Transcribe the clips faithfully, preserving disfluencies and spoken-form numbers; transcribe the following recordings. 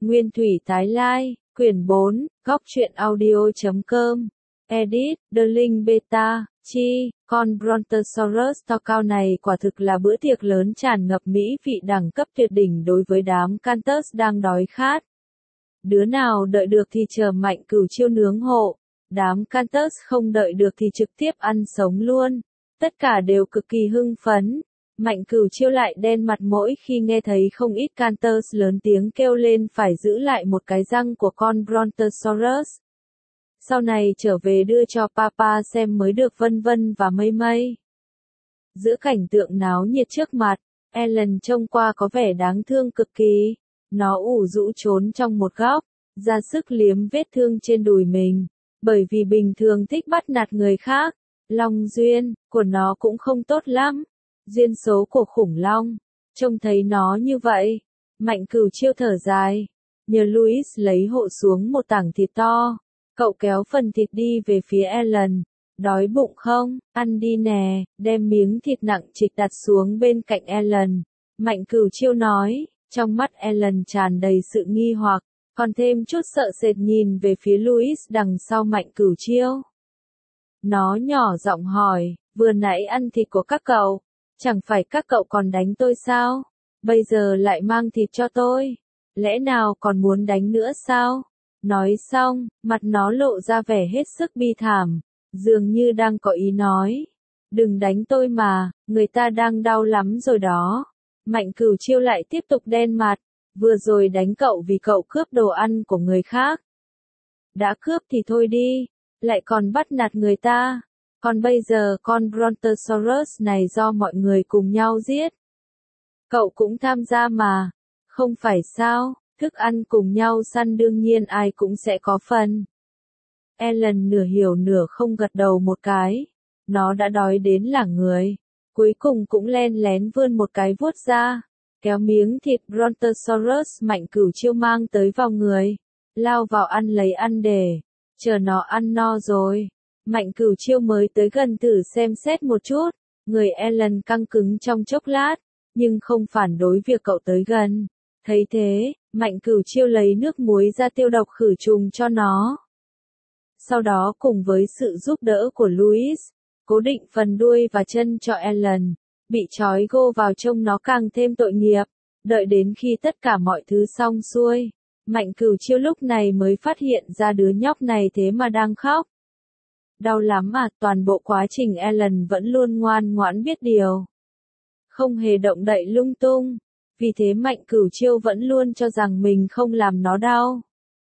Nguyên thủy tái lai, quyển bốn, góc truyện audio chấm com. Edit, The Link Beta, chi, con Brontosaurus to cao này quả thực là bữa tiệc lớn tràn ngập mỹ vị đẳng cấp tuyệt đỉnh đối với đám Cantus đang đói khát. Đứa nào đợi được thì chờ Mạnh Cửu Chiêu nướng hộ, đám Cantus không đợi được thì trực tiếp ăn sống luôn. Tất cả đều cực kỳ hưng phấn. Mạnh Cửu Chiêu lại đen mặt mỗi khi nghe thấy không ít Cantus lớn tiếng kêu lên phải giữ lại một cái răng của con Brontosaurus. Sau này trở về đưa cho Papa xem mới được, vân vân và mây mây. Giữa cảnh tượng náo nhiệt trước mặt, Ellen trông qua có vẻ đáng thương cực kỳ. Nó ủ rũ trốn trong một góc, ra sức liếm vết thương trên đùi mình. Bởi vì bình thường thích bắt nạt người khác, long duyên của nó cũng không tốt lắm. Duyên số của khủng long. Trông thấy nó như vậy, Mạnh Cửu Chiêu thở dài. Nhờ Louis lấy hộ xuống một tảng thịt to. Cậu kéo phần thịt đi về phía Ellen. Đói bụng không? Ăn đi nè. Đem miếng thịt nặng trịch đặt xuống bên cạnh Ellen. Mạnh Cửu Chiêu nói. Trong mắt Ellen tràn đầy sự nghi hoặc, còn thêm chút sợ sệt nhìn về phía Louis đằng sau Mạnh Cửu Chiêu. Nó nhỏ giọng hỏi, vừa nãy ăn thịt của các cậu, chẳng phải các cậu còn đánh tôi sao? Bây giờ lại mang thịt cho tôi, lẽ nào còn muốn đánh nữa sao? Nói xong, mặt nó lộ ra vẻ hết sức bi thảm, dường như đang có ý nói, đừng đánh tôi mà, người ta đang đau lắm rồi đó. Mạnh Cửu Chiêu lại tiếp tục đen mặt, vừa rồi đánh cậu vì cậu cướp đồ ăn của người khác. Đã cướp thì thôi đi, lại còn bắt nạt người ta, còn bây giờ con Brontosaurus này do mọi người cùng nhau giết. Cậu cũng tham gia mà, không phải sao, thức ăn cùng nhau săn đương nhiên ai cũng sẽ có phần. Ellen nửa hiểu nửa không gật đầu một cái, nó đã đói đến lảng người. Cuối cùng cũng len lén vươn một cái vuốt ra, kéo miếng thịt Brontosaurus Mạnh Cửu Chiêu mang tới vào người, lao vào ăn lấy ăn để, chờ nó ăn no rồi. Mạnh Cửu Chiêu mới tới gần thử xem xét một chút, người Ellen căng cứng trong chốc lát, nhưng không phản đối việc cậu tới gần. Thấy thế, Mạnh Cửu Chiêu lấy nước muối ra tiêu độc khử trùng cho nó. Sau đó cùng với sự giúp đỡ của Louis, cố định phần đuôi và chân cho Ellen, bị trói gô vào trông nó càng thêm tội nghiệp. Đợi đến khi tất cả mọi thứ xong xuôi, Mạnh Cửu Chiêu lúc này mới phát hiện ra đứa nhóc này thế mà đang khóc. Đau lắm à, toàn bộ quá trình Ellen vẫn luôn ngoan ngoãn biết điều, không hề động đậy lung tung, vì thế Mạnh Cửu Chiêu vẫn luôn cho rằng mình không làm nó đau.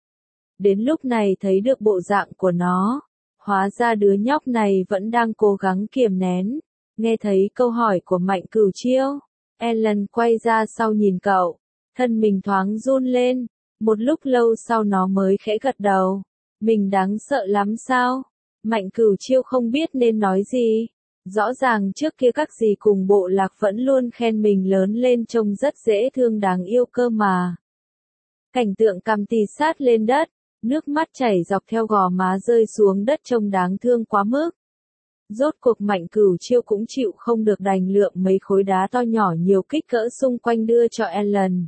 Đến lúc này thấy được bộ dạng của nó, hóa ra đứa nhóc này vẫn đang cố gắng kiềm nén. Nghe thấy câu hỏi của Mạnh Cửu Chiêu, Ellen quay ra sau nhìn cậu, thân mình thoáng run lên, một lúc lâu sau nó mới khẽ gật đầu. Mình đáng sợ lắm sao? Mạnh Cửu Chiêu không biết nên nói gì. Rõ ràng trước kia các dì cùng bộ lạc vẫn luôn khen mình lớn lên trông rất dễ thương đáng yêu cơ mà. Cảnh tượng cằm tì sát lên đất, nước mắt chảy dọc theo gò má rơi xuống đất trông đáng thương quá mức. Rốt cuộc Mạnh Cửu Chiêu cũng chịu không được đành lượm mấy khối đá to nhỏ nhiều kích cỡ xung quanh đưa cho Ellen.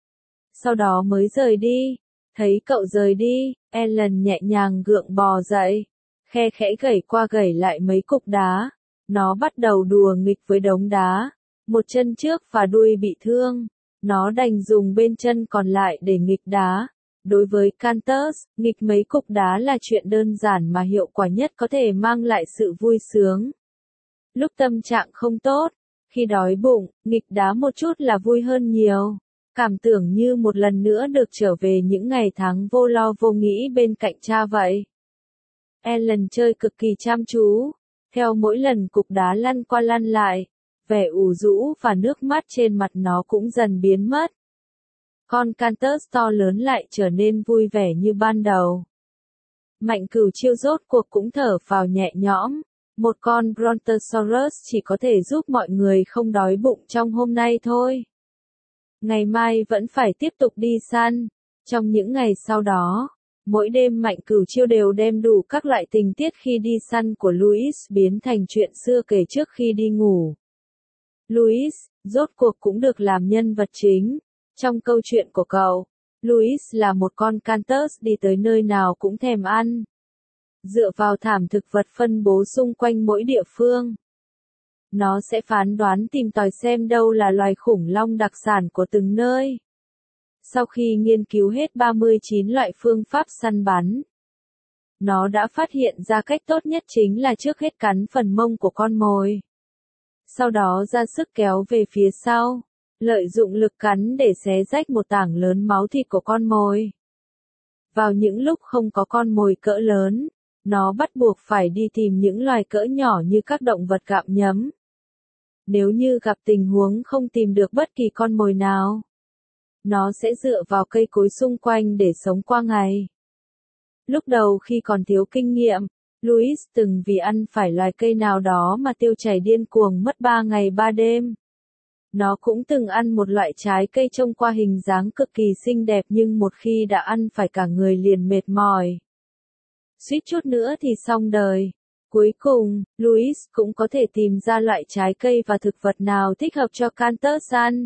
Sau đó mới rời đi. Thấy cậu rời đi, Ellen nhẹ nhàng gượng bò dậy, khe khẽ gẩy qua gẩy lại mấy cục đá. Nó bắt đầu đùa nghịch với đống đá. Một chân trước và đuôi bị thương, nó đành dùng bên chân còn lại để nghịch đá. Đối với Cantus, nghịch mấy cục đá là chuyện đơn giản mà hiệu quả nhất có thể mang lại sự vui sướng. Lúc tâm trạng không tốt, khi đói bụng, nghịch đá một chút là vui hơn nhiều. Cảm tưởng như một lần nữa được trở về những ngày tháng vô lo vô nghĩ bên cạnh cha vậy. Ellen chơi cực kỳ chăm chú. Theo mỗi lần cục đá lăn qua lăn lại, vẻ ủ rũ và nước mắt trên mặt nó cũng dần biến mất. Con Cantus to lớn lại trở nên vui vẻ như ban đầu. Mạnh Cửu Chiêu rốt cuộc cũng thở phào nhẹ nhõm. Một con Brontosaurus chỉ có thể giúp mọi người không đói bụng trong hôm nay thôi. Ngày mai vẫn phải tiếp tục đi săn. Trong những ngày sau đó, mỗi đêm Mạnh Cửu Chiêu đều đem đủ các loại tình tiết khi đi săn của Louis biến thành chuyện xưa kể trước khi đi ngủ. Louis, rốt cuộc cũng được làm nhân vật chính trong câu chuyện của cậu. Louis là một con Cantus đi tới nơi nào cũng thèm ăn. Dựa vào thảm thực vật phân bố xung quanh mỗi địa phương, nó sẽ phán đoán tìm tòi xem đâu là loài khủng long đặc sản của từng nơi. Sau khi nghiên cứu hết ba mươi chín loại phương pháp săn bắn, nó đã phát hiện ra cách tốt nhất chính là trước hết cắn phần mông của con mồi. Sau đó ra sức kéo về phía sau, lợi dụng lực cắn để xé rách một tảng lớn máu thịt của con mồi. Vào những lúc không có con mồi cỡ lớn, nó bắt buộc phải đi tìm những loài cỡ nhỏ như các động vật gặm nhấm. Nếu như gặp tình huống không tìm được bất kỳ con mồi nào, nó sẽ dựa vào cây cối xung quanh để sống qua ngày. Lúc đầu khi còn thiếu kinh nghiệm, Louis từng vì ăn phải loài cây nào đó mà tiêu chảy điên cuồng mất ba ngày ba đêm. Nó cũng từng ăn một loại trái cây trông qua hình dáng cực kỳ xinh đẹp nhưng một khi đã ăn phải cả người liền mệt mỏi. Suýt chút nữa thì xong đời. Cuối cùng, Louis cũng có thể tìm ra loại trái cây và thực vật nào thích hợp cho Cantus ăn.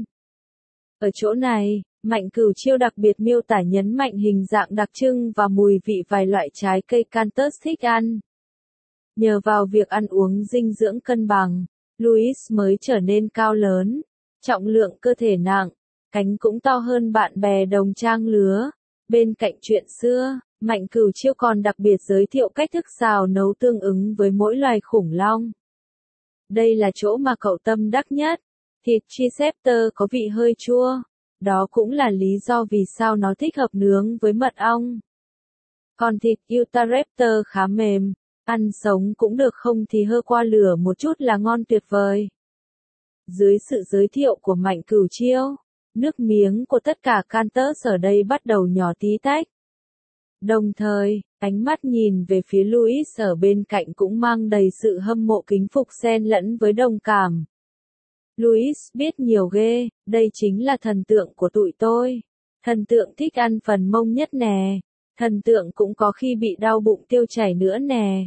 Ở chỗ này, Mạnh Cửu Chiêu đặc biệt miêu tả nhấn mạnh hình dạng đặc trưng và mùi vị vài loại trái cây Cantus thích ăn. Nhờ vào việc ăn uống dinh dưỡng cân bằng, Louis mới trở nên cao lớn, trọng lượng cơ thể nặng, cánh cũng to hơn bạn bè đồng trang lứa. Bên cạnh chuyện xưa, Mạnh Cửu Chiêu còn đặc biệt giới thiệu cách thức xào nấu tương ứng với mỗi loài khủng long. Đây là chỗ mà cậu tâm đắc nhất. Thịt Chicepter có vị hơi chua. Đó cũng là lý do vì sao nó thích hợp nướng với mật ong. Còn thịt Utahraptor khá mềm, ăn sống cũng được không thì hơ qua lửa một chút là ngon tuyệt vời. Dưới sự giới thiệu của Mạnh Cửu Chiêu, nước miếng của tất cả Cantus ở đây bắt đầu nhỏ tí tách. Đồng thời, ánh mắt nhìn về phía Louis ở bên cạnh cũng mang đầy sự hâm mộ kính phục xen lẫn với đồng cảm. Louis biết nhiều ghê, đây chính là thần tượng của tụi tôi. Thần tượng thích ăn phần mông nhất nè. Thần tượng cũng có khi bị đau bụng tiêu chảy nữa nè.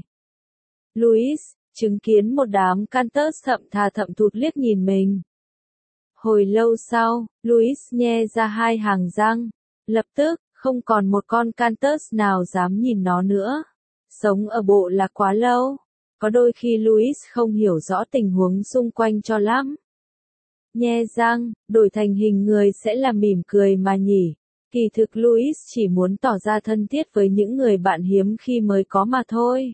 Louis, chứng kiến một đám Cantus thậm thà thậm thụt liếc nhìn mình. Hồi lâu sau, Louis nhe ra hai hàng răng. Lập tức, không còn một con Cantus nào dám nhìn nó nữa. Sống ở bộ là quá lâu. Có đôi khi Louis không hiểu rõ tình huống xung quanh cho lắm. Nhe răng, đổi thành hình người sẽ là mỉm cười mà nhỉ. Kỳ thực Louis chỉ muốn tỏ ra thân thiết với những người bạn hiếm khi mới có mà thôi.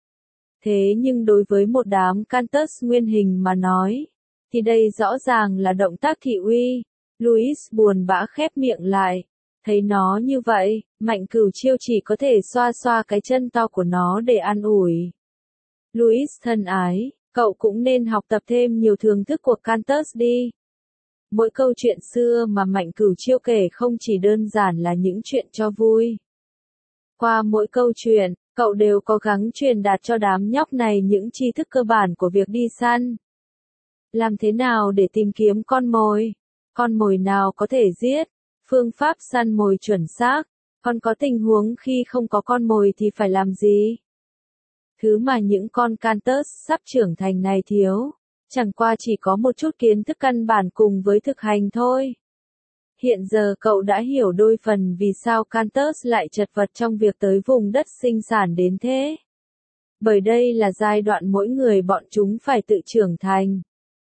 Thế nhưng đối với một đám Cantus nguyên hình mà nói, thì đây rõ ràng là động tác thị uy. Louis buồn bã khép miệng lại. Thấy nó như vậy, Mạnh Cửu Chiêu chỉ có thể xoa xoa cái chân to của nó để an ủi. Louis thân ái, cậu cũng nên học tập thêm nhiều thưởng thức của Cantus đi. Mỗi câu chuyện xưa mà Mạnh Cửu Chiêu kể không chỉ đơn giản là những chuyện cho vui. Qua mỗi câu chuyện, cậu đều cố gắng truyền đạt cho đám nhóc này những tri thức cơ bản của việc đi săn. Làm thế nào để tìm kiếm con mồi? Con mồi nào có thể giết? Phương pháp săn mồi chuẩn xác. Còn có tình huống khi không có con mồi thì phải làm gì? Thứ mà những con Cantus sắp trưởng thành này thiếu, chẳng qua chỉ có một chút kiến thức căn bản cùng với thực hành thôi. Hiện giờ cậu đã hiểu đôi phần vì sao Cantus lại chật vật trong việc tới vùng đất sinh sản đến thế. Bởi đây là giai đoạn mỗi người bọn chúng phải tự trưởng thành.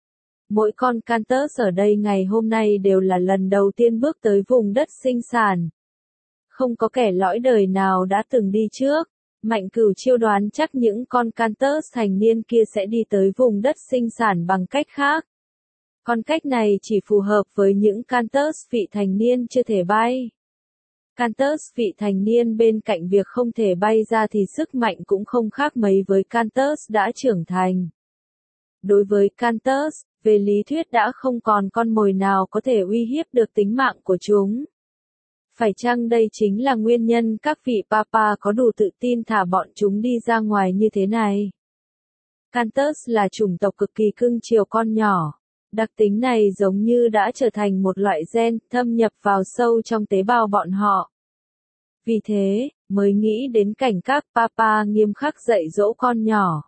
Mỗi con Cantus ở đây ngày hôm nay đều là lần đầu tiên bước tới vùng đất sinh sản. Không có kẻ lõi đời nào đã từng đi trước. Mạnh Cửu Chiêu đoán chắc những con Cantus thành niên kia sẽ đi tới vùng đất sinh sản bằng cách khác. Con cách này chỉ phù hợp với những Cantus vị thành niên chưa thể bay. Cantus vị thành niên bên cạnh việc không thể bay ra thì sức mạnh cũng không khác mấy với Cantus đã trưởng thành. Đối với Cantus, về lý thuyết đã không còn con mồi nào có thể uy hiếp được tính mạng của chúng. Phải chăng đây chính là nguyên nhân các vị papa có đủ tự tin thả bọn chúng đi ra ngoài như thế này? Cantus là chủng tộc cực kỳ cưng chiều con nhỏ. Đặc tính này giống như đã trở thành một loại gen thâm nhập vào sâu trong tế bào bọn họ. Vì thế, mới nghĩ đến cảnh các papa nghiêm khắc dạy dỗ con nhỏ.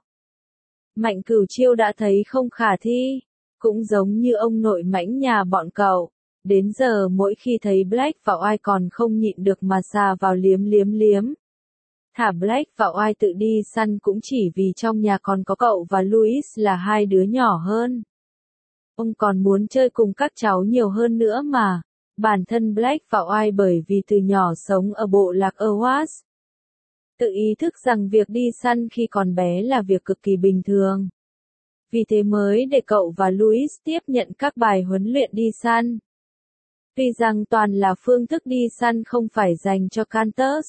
Mạnh Cửu Chiêu đã thấy không khả thi, cũng giống như ông nội mãnh nhà bọn cậu. Đến giờ mỗi khi thấy Black và White còn không nhịn được mà xà vào liếm liếm liếm. Thả Black và White tự đi săn cũng chỉ vì trong nhà còn có cậu và Louis là hai đứa nhỏ hơn. Ông còn muốn chơi cùng các cháu nhiều hơn nữa mà. Bản thân Black và White bởi vì từ nhỏ sống ở bộ lạc Awas, tự ý thức rằng việc đi săn khi còn bé là việc cực kỳ bình thường. Vì thế mới để cậu và Louis tiếp nhận các bài huấn luyện đi săn. Tuy rằng toàn là phương thức đi săn không phải dành cho Cantus.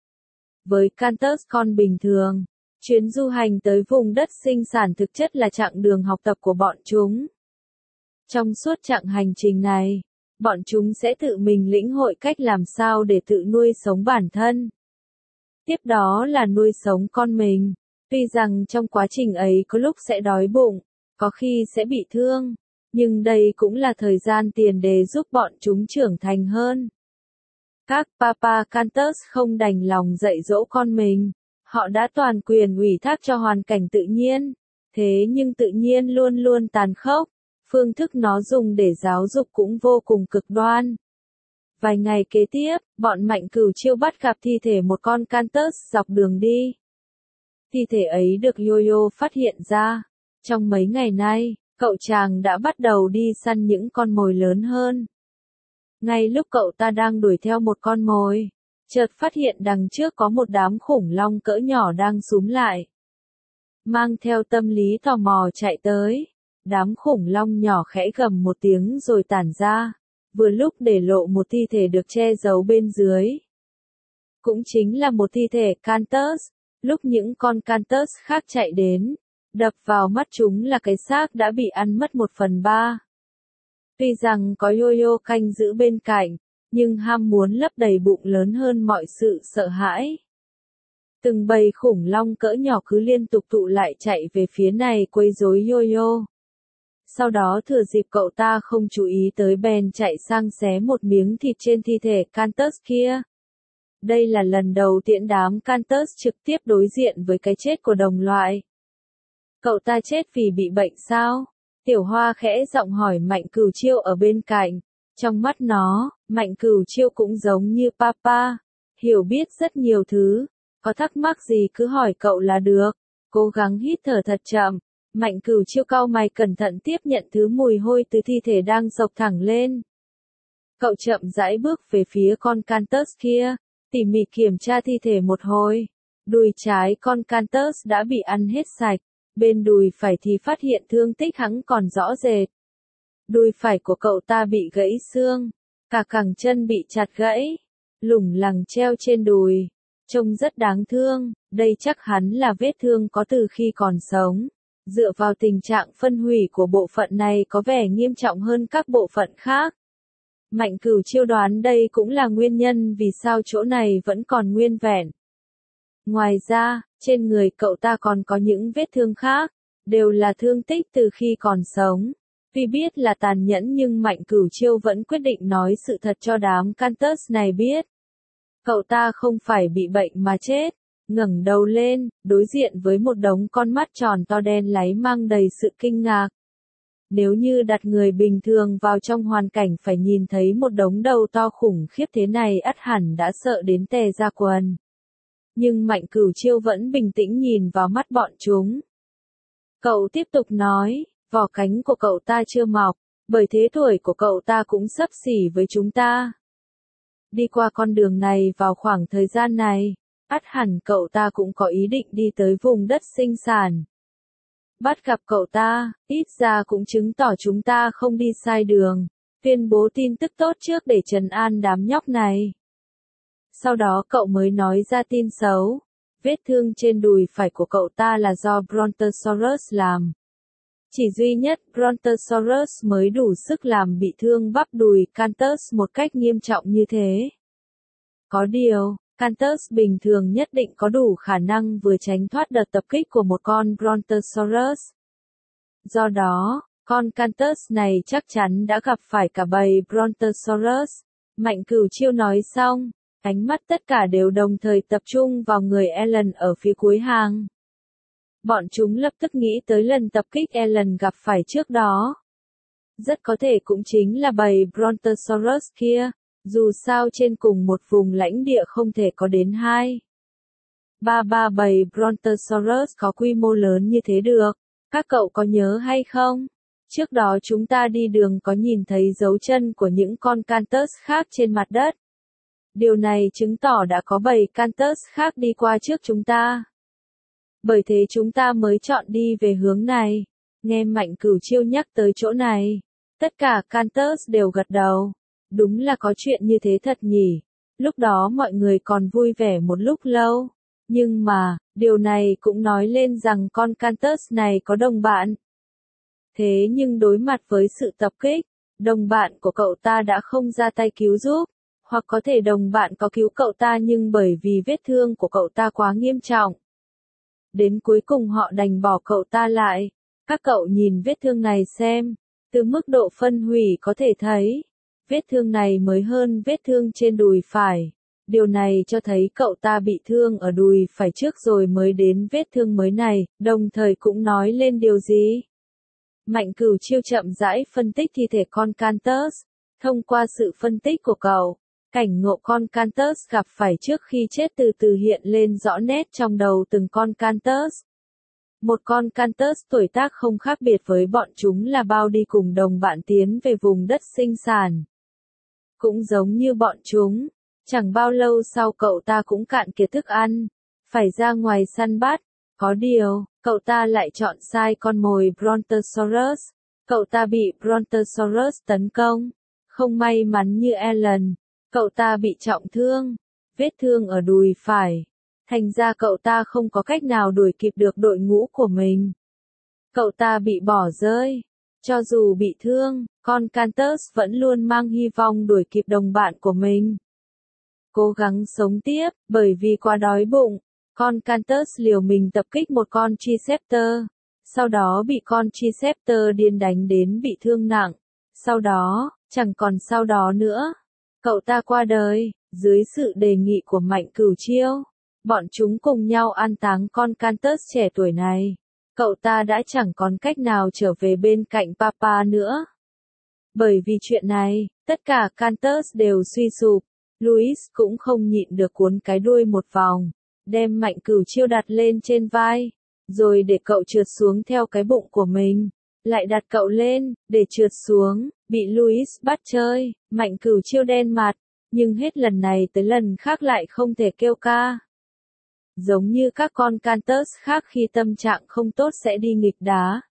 Với Cantus con bình thường, chuyến du hành tới vùng đất sinh sản thực chất là chặng đường học tập của bọn chúng. Trong suốt chặng hành trình này, bọn chúng sẽ tự mình lĩnh hội cách làm sao để tự nuôi sống bản thân. Tiếp đó là nuôi sống con mình. Tuy rằng trong quá trình ấy có lúc sẽ đói bụng, có khi sẽ bị thương, nhưng đây cũng là thời gian tiền đề giúp bọn chúng trưởng thành hơn. Các Papa Cantus không đành lòng dạy dỗ con mình, họ đã toàn quyền ủy thác cho hoàn cảnh tự nhiên, thế nhưng tự nhiên luôn luôn tàn khốc, phương thức nó dùng để giáo dục cũng vô cùng cực đoan. Vài ngày kế tiếp, bọn Mạnh Cửu Chiêu bắt gặp thi thể một con Cantus dọc đường đi. Thi thể ấy được Yo-Yo phát hiện ra. Trong mấy ngày nay, cậu chàng đã bắt đầu đi săn những con mồi lớn hơn. Ngay lúc cậu ta đang đuổi theo một con mồi, chợt phát hiện đằng trước có một đám khủng long cỡ nhỏ đang xúm lại. Mang theo tâm lý tò mò chạy tới, đám khủng long nhỏ khẽ gầm một tiếng rồi tản ra, vừa lúc để lộ một thi thể được che giấu bên dưới. Cũng chính là một thi thể Cantus. Lúc những con Cantus khác chạy đến, đập vào mắt chúng là cái xác đã bị ăn mất một phần ba. Tuy rằng có Yo-Yo canh giữ bên cạnh, nhưng ham muốn lấp đầy bụng lớn hơn mọi sự sợ hãi. Từng bầy khủng long cỡ nhỏ cứ liên tục tụ lại chạy về phía này quấy rối Yo-Yo. Sau đó thừa dịp cậu ta không chú ý tới bèn chạy sang xé một miếng thịt trên thi thể Cantus kia. Đây là lần đầu tiên đám Cantus trực tiếp đối diện với cái chết của đồng loại. Cậu ta chết vì bị bệnh sao? Tiểu Hoa khẽ giọng hỏi Mạnh Cửu Chiêu ở bên cạnh. Trong mắt nó, Mạnh Cửu Chiêu cũng giống như Papa, hiểu biết rất nhiều thứ. Có thắc mắc gì cứ hỏi cậu là được. Cố gắng hít thở thật chậm. Mạnh Cửu Chiêu cau mày cẩn thận tiếp nhận thứ mùi hôi từ thi thể đang dộc thẳng lên. Cậu chậm rãi bước về phía con Cantus kia, tỉ mỉ kiểm tra thi thể một hồi. Đùi trái con Cantus đã bị ăn hết sạch, bên đùi phải thì phát hiện thương tích hắn còn rõ rệt. Đùi phải của cậu ta bị gãy xương, cả cẳng chân bị chặt gãy, lủng lẳng treo trên đùi, trông rất đáng thương, đây chắc hắn là vết thương có từ khi còn sống. Dựa vào tình trạng phân hủy của bộ phận này có vẻ nghiêm trọng hơn các bộ phận khác. Mạnh Cửu Chiêu đoán đây cũng là nguyên nhân vì sao chỗ này vẫn còn nguyên vẹn. Ngoài ra, trên người cậu ta còn có những vết thương khác, đều là thương tích từ khi còn sống. Tuy biết là tàn nhẫn nhưng Mạnh Cửu Chiêu vẫn quyết định nói sự thật cho đám Cantus này biết. Cậu ta không phải bị bệnh mà chết. Ngẩng đầu lên, đối diện với một đống con mắt tròn to đen láy mang đầy sự kinh ngạc. Nếu như đặt người bình thường vào trong hoàn cảnh phải nhìn thấy một đống đầu to khủng khiếp thế này ắt hẳn đã sợ đến tè ra quần. Nhưng Mạnh Cửu Chiêu vẫn bình tĩnh nhìn vào mắt bọn chúng. Cậu tiếp tục nói, vỏ cánh của cậu ta chưa mọc, bởi thế tuổi của cậu ta cũng xấp xỉ với chúng ta. Đi qua con đường này vào khoảng thời gian này, ắt hẳn cậu ta cũng có ý định đi tới vùng đất sinh sản. Bắt gặp cậu ta, ít ra cũng chứng tỏ chúng ta không đi sai đường, tuyên bố tin tức tốt trước để trấn an đám nhóc này. Sau đó cậu mới nói ra tin xấu, vết thương trên đùi phải của cậu ta là do Brontosaurus làm. Chỉ duy nhất Brontosaurus mới đủ sức làm bị thương bắp đùi Cantus một cách nghiêm trọng như thế. Có điều, Cantus bình thường nhất định có đủ khả năng vừa tránh thoát đợt tập kích của một con Brontosaurus. Do đó, con Cantus này chắc chắn đã gặp phải cả bầy Brontosaurus. Mạnh Cửu Chiêu nói xong, ánh mắt tất cả đều đồng thời tập trung vào người Ellen ở phía cuối hàng. Bọn chúng lập tức nghĩ tới lần tập kích Ellen gặp phải trước đó. Rất có thể cũng chính là bầy Brontosaurus kia, dù sao trên cùng một vùng lãnh địa không thể có đến hai. Ba ba bầy Brontosaurus có quy mô lớn như thế được, các cậu có nhớ hay không? Trước đó chúng ta đi đường có nhìn thấy dấu chân của những con Cantus khác trên mặt đất. Điều này chứng tỏ đã có bầy Cantus khác đi qua trước chúng ta. Bởi thế chúng ta mới chọn đi về hướng này. Nghe Mạnh Cửu Chiêu nhắc tới chỗ này, tất cả Cantus đều gật đầu. Đúng là có chuyện như thế thật nhỉ. Lúc đó mọi người còn vui vẻ một lúc lâu. Nhưng mà, điều này cũng nói lên rằng con Cantus này có đồng bạn. Thế nhưng đối mặt với sự tập kích, đồng bạn của cậu ta đã không ra tay cứu giúp. Hoặc có thể đồng bạn có cứu cậu ta nhưng bởi vì vết thương của cậu ta quá nghiêm trọng. Đến cuối cùng họ đành bỏ cậu ta lại. Các cậu nhìn vết thương này xem. Từ mức độ phân hủy có thể thấy, vết thương này mới hơn vết thương trên đùi phải. Điều này cho thấy cậu ta bị thương ở đùi phải trước rồi mới đến vết thương mới này, đồng thời cũng nói lên điều gì? Mạnh Cửu Chiêu chậm rãi phân tích thi thể con Cantus. Thông qua sự phân tích của cậu, cảnh ngộ con Cantus gặp phải trước khi chết từ từ hiện lên rõ nét trong đầu từng con Cantus. Một con Cantus tuổi tác không khác biệt với bọn chúng là bao đi cùng đồng bạn tiến về vùng đất sinh sản. Cũng giống như bọn chúng, chẳng bao lâu sau cậu ta cũng cạn kiệt thức ăn, phải ra ngoài săn bắt. Có điều, cậu ta lại chọn sai con mồi Brontosaurus. Cậu ta bị Brontosaurus tấn công. Không may mắn như Alan, cậu ta bị trọng thương, vết thương ở đùi phải. Thành ra cậu ta không có cách nào đuổi kịp được đội ngũ của mình. Cậu ta bị bỏ rơi. Cho dù bị thương, con Cantus vẫn luôn mang hy vọng đuổi kịp đồng bạn của mình. Cố gắng sống tiếp, bởi vì quá đói bụng, con Cantus liều mình tập kích một con Triceptor. Sau đó bị con Triceptor điên đánh đến bị thương nặng. Sau đó, chẳng còn sau đó nữa. Cậu ta qua đời, dưới sự đề nghị của Mạnh Cửu Chiêu. Bọn chúng cùng nhau an táng con Cantus trẻ tuổi này. Cậu ta đã chẳng còn cách nào trở về bên cạnh Papa nữa. Bởi vì chuyện này, tất cả Cantus đều suy sụp. Louis cũng không nhịn được cuốn cái đuôi một vòng, đem Mạnh Cửu Chiêu đặt lên trên vai, rồi để cậu trượt xuống theo cái bụng của mình. Lại đặt cậu lên, để trượt xuống, bị Louis bắt chơi, Mạnh Cửu Chiêu đen mặt, nhưng hết lần này tới lần khác lại không thể kêu ca. Giống như các con Cantus khác khi tâm trạng không tốt sẽ đi nghịch đá.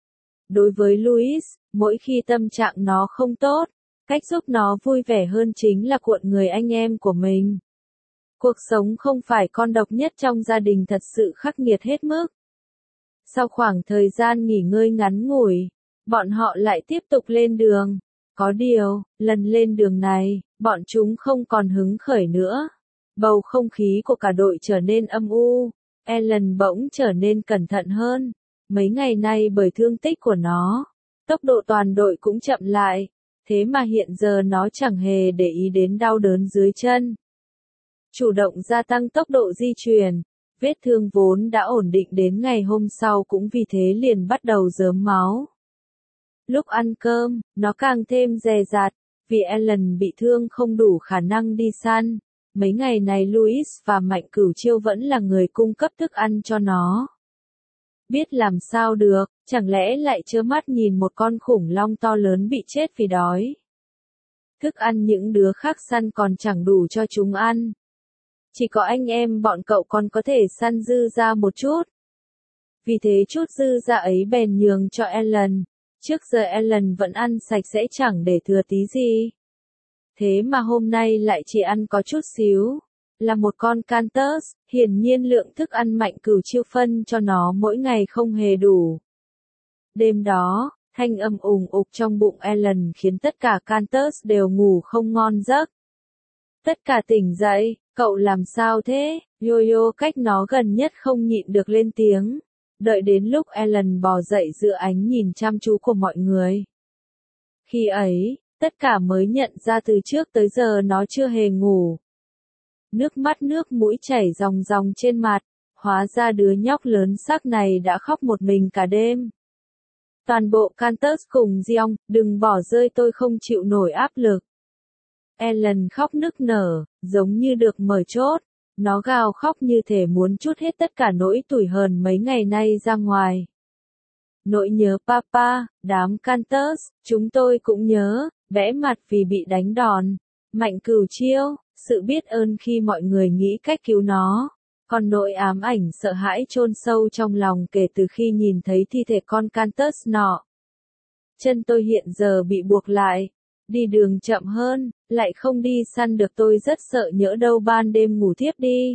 Đối với Louis, mỗi khi tâm trạng nó không tốt, cách giúp nó vui vẻ hơn chính là cuộn người anh em của mình. Cuộc sống không phải con độc nhất trong gia đình thật sự khắc nghiệt hết mức. Sau khoảng thời gian nghỉ ngơi ngắn ngủi, bọn họ lại tiếp tục lên đường. Có điều, lần lên đường này, bọn chúng không còn hứng khởi nữa. Bầu không khí của cả đội trở nên âm u. Alan bỗng trở nên cẩn thận hơn. Mấy ngày nay bởi thương tích của nó, tốc độ toàn đội cũng chậm lại. Thế mà hiện giờ nó chẳng hề để ý đến đau đớn dưới chân. Chủ động gia tăng tốc độ di chuyển. Vết thương vốn đã ổn định đến ngày hôm sau cũng vì thế liền bắt đầu rớm máu. Lúc ăn cơm, nó càng thêm dè dặt, vì Alan bị thương không đủ khả năng đi săn. Mấy ngày này Louis và Mạnh Cửu Chiêu vẫn là người cung cấp thức ăn cho nó. Biết làm sao được, chẳng lẽ lại trơ mắt nhìn một con khủng long to lớn bị chết vì đói. Thức ăn những đứa khác săn còn chẳng đủ cho chúng ăn. Chỉ có anh em bọn cậu còn có thể săn dư ra một chút. Vì thế chút dư ra ấy bèn nhường cho Alan. Trước giờ Alan vẫn ăn sạch sẽ chẳng để thừa tí gì. Thế mà hôm nay lại chỉ ăn có chút xíu. Là một con Cantus, hiển nhiên lượng thức ăn Mạnh Cửu Chiêu phân cho nó mỗi ngày không hề đủ. Đêm đó, thanh âm ùng ục trong bụng Alan khiến tất cả Cantus đều ngủ không ngon giấc. Tất cả tỉnh dậy, cậu làm sao thế? Yo-yo cách nó gần nhất không nhịn được lên tiếng. Đợi đến lúc Alan bò dậy giữa ánh nhìn chăm chú của mọi người. Khi ấy, tất cả mới nhận ra từ trước tới giờ nó chưa hề ngủ. Nước mắt nước mũi chảy ròng ròng trên mặt, hóa ra đứa nhóc lớn xác này đã khóc một mình cả đêm. Toàn bộ Cantus cùng Jeong, đừng bỏ rơi tôi không chịu nổi áp lực. Ellen khóc nức nở, giống như được mở chốt. Nó gào khóc như thể muốn trút hết tất cả nỗi tủi hờn mấy ngày nay ra ngoài. Nỗi nhớ papa, đám Cantus, chúng tôi cũng nhớ, bẽ mặt vì bị đánh đòn. Mạnh Cửu Chiêu, sự biết ơn khi mọi người nghĩ cách cứu nó. Còn nỗi ám ảnh sợ hãi chôn sâu trong lòng kể từ khi nhìn thấy thi thể con Cantus nọ. Chân tôi hiện giờ bị buộc lại. Đi đường chậm hơn, lại không đi săn được, tôi rất sợ nhỡ đâu ban đêm ngủ thiếp đi.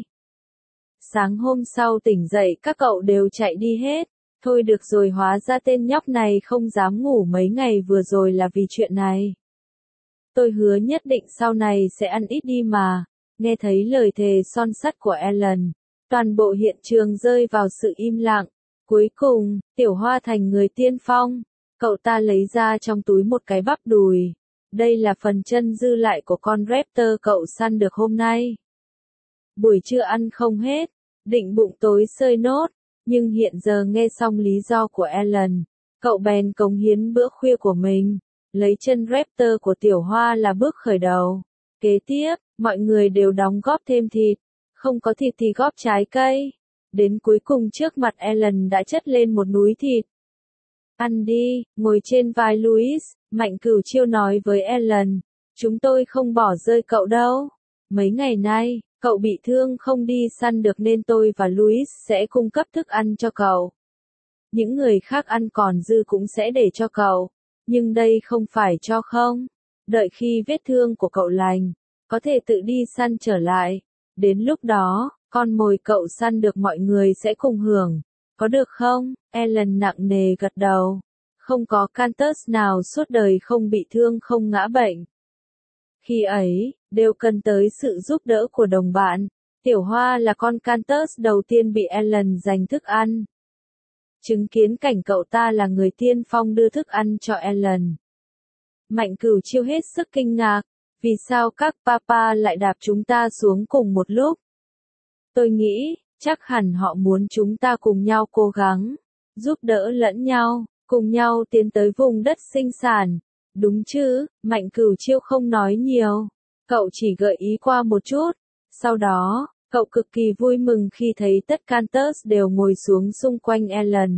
Sáng hôm sau tỉnh dậy các cậu đều chạy đi hết. Thôi được rồi, hóa ra tên nhóc này không dám ngủ mấy ngày vừa rồi là vì chuyện này. Tôi hứa nhất định sau này sẽ ăn ít đi mà. Nghe thấy lời thề son sắt của Ellen, toàn bộ hiện trường rơi vào sự im lặng. Cuối cùng, Tiểu Hoa thành người tiên phong. Cậu ta lấy ra trong túi một cái bắp đùi. Đây là phần chân dư lại của con raptor cậu săn được hôm nay. Buổi trưa ăn không hết, định bụng tối sơi nốt, nhưng hiện giờ nghe xong lý do của Ellen, cậu bèn cống hiến bữa khuya của mình, lấy chân raptor của Tiểu Hoa là bước khởi đầu. Kế tiếp, mọi người đều đóng góp thêm thịt, không có thịt thì góp trái cây. Đến cuối cùng trước mặt Ellen đã chất lên một núi thịt. Ăn đi, ngồi trên vai Louis, Mạnh Cửu Chiêu nói với Ellen, chúng tôi không bỏ rơi cậu đâu. Mấy ngày nay, cậu bị thương không đi săn được nên tôi và Louis sẽ cung cấp thức ăn cho cậu. Những người khác ăn còn dư cũng sẽ để cho cậu, nhưng đây không phải cho không. Đợi khi vết thương của cậu lành, có thể tự đi săn trở lại. Đến lúc đó, con mồi cậu săn được mọi người sẽ cùng hưởng. Có được không? Ellen nặng nề gật đầu. Không có Cantus nào suốt đời không bị thương không ngã bệnh. Khi ấy, đều cần tới sự giúp đỡ của đồng bạn. Tiểu Hoa là con Cantus đầu tiên bị Ellen dành thức ăn. Chứng kiến cảnh cậu ta là người tiên phong đưa thức ăn cho Ellen, Mạnh Cửu Chiêu hết sức kinh ngạc. Vì sao các papa lại đạp chúng ta xuống cùng một lúc? Tôi nghĩ, chắc hẳn họ muốn chúng ta cùng nhau cố gắng, giúp đỡ lẫn nhau, cùng nhau tiến tới vùng đất sinh sản. Đúng chứ? Mạnh Cửu Chiêu không nói nhiều. Cậu chỉ gợi ý qua một chút. Sau đó, cậu cực kỳ vui mừng khi thấy tất Cantus đều ngồi xuống xung quanh Ellen.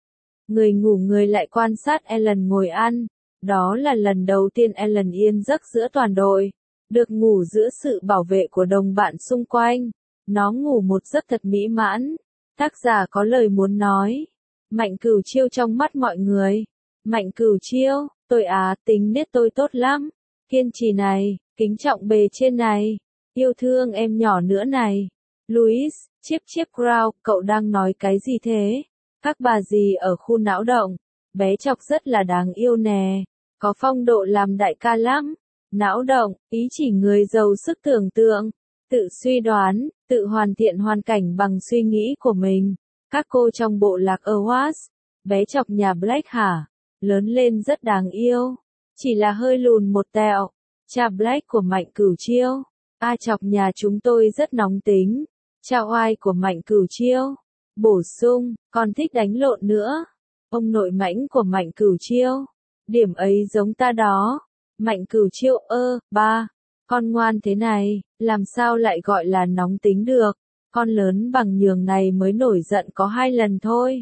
Người ngủ người lại quan sát Ellen ngồi ăn. Đó là lần đầu tiên Ellen yên giấc giữa toàn đội. Được ngủ giữa sự bảo vệ của đồng bạn xung quanh. Nó ngủ một giấc thật mỹ mãn. Tác giả có lời muốn nói. Mạnh Cửu Chiêu trong mắt mọi người. Mạnh Cửu Chiêu, tôi á, tính nết tôi tốt lắm. Kiên trì này, kính trọng bề trên này. Yêu thương em nhỏ nữa này. Louis, chiếp chiếp Crow, cậu đang nói cái gì thế? Các bà dì ở khu não động. Bé chọc rất là đáng yêu nè. Có phong độ làm đại ca lắm. Não động, ý chỉ người giàu sức tưởng tượng. Tự suy đoán, tự hoàn thiện hoàn cảnh bằng suy nghĩ của mình. Các cô trong bộ lạc Awas. Bé chọc nhà Black hả? Lớn lên rất đáng yêu. Chỉ là hơi lùn một tẹo. Cha Black của Mạnh Cửu Chiêu. A chọc nhà chúng tôi rất nóng tính. Cha oai của Mạnh Cửu Chiêu. Bổ sung, còn thích đánh lộn nữa. Ông nội mãnh của Mạnh Cửu Chiêu. Điểm ấy giống ta đó. Mạnh Cửu Chiêu ơ, ba. Con ngoan thế này, làm sao lại gọi là nóng tính được. Con lớn bằng nhường này mới nổi giận có hai lần thôi.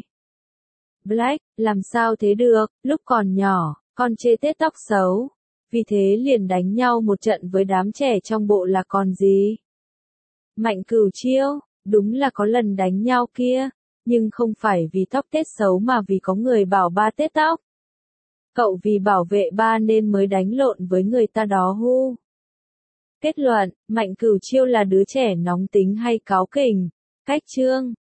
Black, làm sao thế được, lúc còn nhỏ, con chê tết tóc xấu. Vì thế liền đánh nhau một trận với đám trẻ trong bộ là còn gì. Mạnh Cửu Chiêu, đúng là có lần đánh nhau kia, nhưng không phải vì tóc tết xấu mà vì có người bảo ba tết tóc. Cậu vì bảo vệ ba nên mới đánh lộn với người ta đó hu. Kết luận, Mạnh Cửu Chiêu là đứa trẻ nóng tính hay cáu kỉnh. Cách chương